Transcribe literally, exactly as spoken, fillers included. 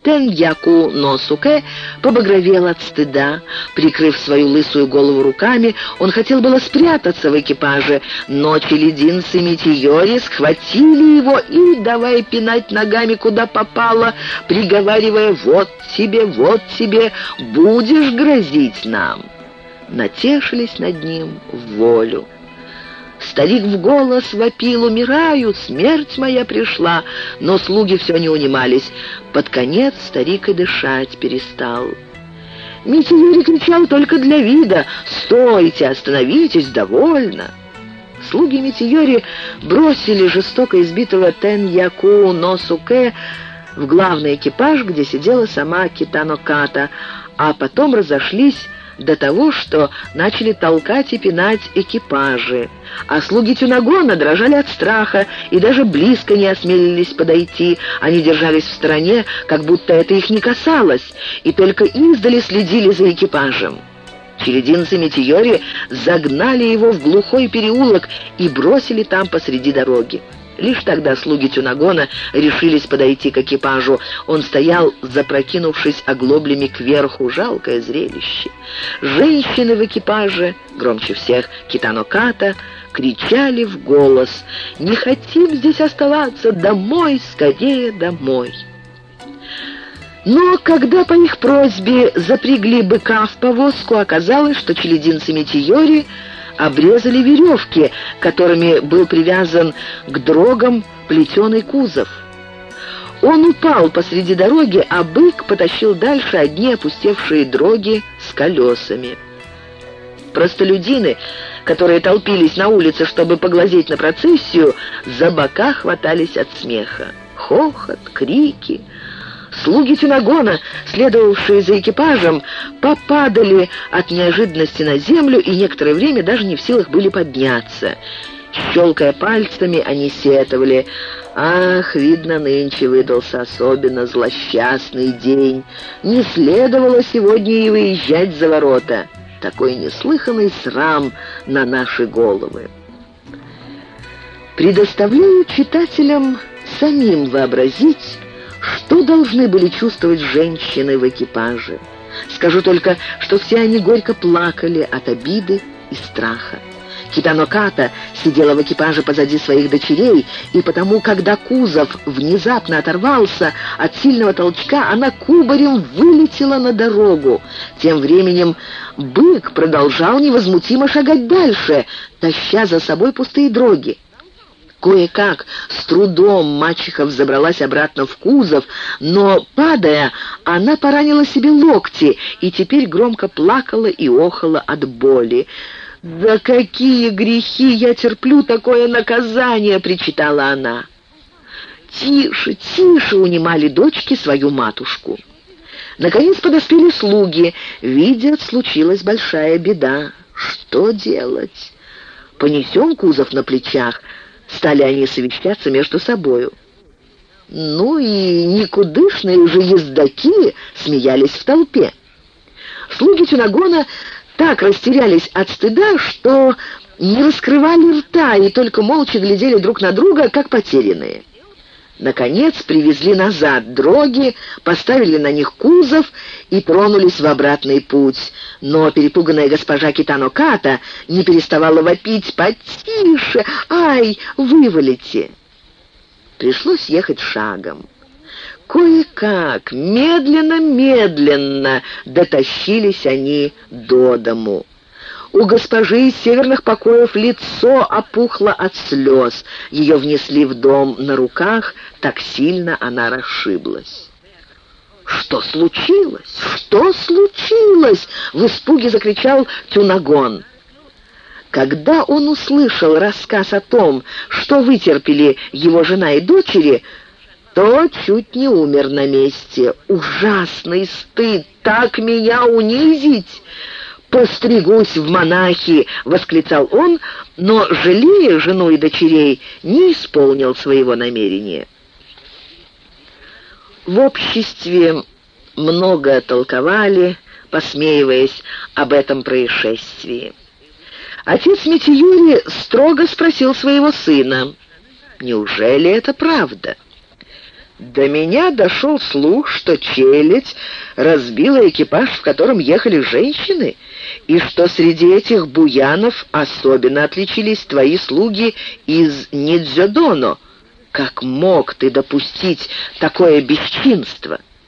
Тен-Яку Носуке побагровел от стыда. Прикрыв свою лысую голову руками, он хотел было спрятаться в экипаже, но челядинцы Митийори схватили его и давай пинать ногами куда попало, приговаривая: «Вот тебе, вот тебе, будешь грозить нам». Натешились над ним в волю. Старик в голос вопил: «Умираю, смерть моя пришла!» Но слуги все не унимались. Под конец старик и дышать перестал. Митийори кричал только для вида: «Стойте, остановитесь, довольно!» Слуги Митийори бросили жестоко избитого Тен-Яку Носуке в главный экипаж, где сидела сама Китано Ката, а потом разошлись до того, что начали толкать и пинать экипажи. А слуги Тюнагона дрожали от страха и даже близко не осмелились подойти. Они держались в стороне, как будто это их не касалось, и только издали следили за экипажем. Челядинцы Митийори загнали его в глухой переулок и бросили там посреди дороги. Лишь тогда слуги Тюнагона решились подойти к экипажу. Он стоял, запрокинувшись оглоблями кверху. Жалкое зрелище. Женщины в экипаже, громче всех Китано Ката, кричали в голос: «Не хотим здесь оставаться! Домой, скорее домой!» Но когда по их просьбе запрягли быка в повозку, оказалось, что челядинцы Митийори обрезали веревки, которыми был привязан к дрогам плетеный кузов. Он упал посреди дороги, а бык потащил дальше одни опустевшие дроги с колесами. Простолюдины, которые толпились на улице, чтобы поглазеть на процессию, за бока хватались от смеха. Хохот, крики. Слуги Тюнагона, следовавшие за экипажем, попадали от неожиданности на землю и некоторое время даже не в силах были подняться. Щелкая пальцами, они сетовали: «Ах, видно, нынче выдался особенно злосчастный день. Не следовало сегодня и выезжать за ворота. Такой неслыханный срам на наши головы». Предоставляю читателям самим вообразить, что должны были чувствовать женщины в экипаже. Скажу только, что все они горько плакали от обиды и страха. Китано Ката сидела в экипаже позади своих дочерей, и потому, когда кузов внезапно оторвался от сильного толчка, она кубарем вылетела на дорогу. Тем временем бык продолжал невозмутимо шагать дальше, таща за собой пустые дроги. Кое-как, с трудом мачеха взобралась обратно в кузов, но, падая, она поранила себе локти и теперь громко плакала и охала от боли. «За какие грехи я терплю такое наказание!» — причитала она. «Тише, тише!» — унимали дочки свою матушку. Наконец подоспели слуги. Видят, случилась большая беда. Что делать? Понесем кузов на плечах? Стали они совещаться между собою. Ну и никудышные же ездаки смеялись в толпе. Слуги Тюнагона так растерялись от стыда, что не раскрывали рта и только молча глядели друг на друга, как потерянные. Наконец привезли назад дроги, поставили на них кузов и тронулись в обратный путь. Но перепуганная госпожа Китано Ката не переставала вопить: «Потише! Ай, вывалите!» Пришлось ехать шагом. Кое-как, медленно-медленно дотащились они до дому. У госпожи из северных покоев лицо опухло от слез. Ее внесли в дом на руках, так сильно она расшиблась. «Что случилось? Что случилось?» — в испуге закричал Тюнагон. Когда он услышал рассказ о том, что вытерпели его жена и дочери, то чуть не умер на месте. «Ужасный стыд! Так меня унизить! «Постригусь в монахи!» — восклицал он, но, жалея жену и дочерей, не исполнил своего намерения. В обществе много толковали, посмеиваясь об этом происшествии. Отец Митийори строго спросил своего сына: «Неужели это правда?» До меня дошел слух, что челядь разбила экипаж, в котором ехали женщины, и что среди этих буянов особенно отличились твои слуги из Нидзёдоно. Как мог ты допустить такое бесчинство?»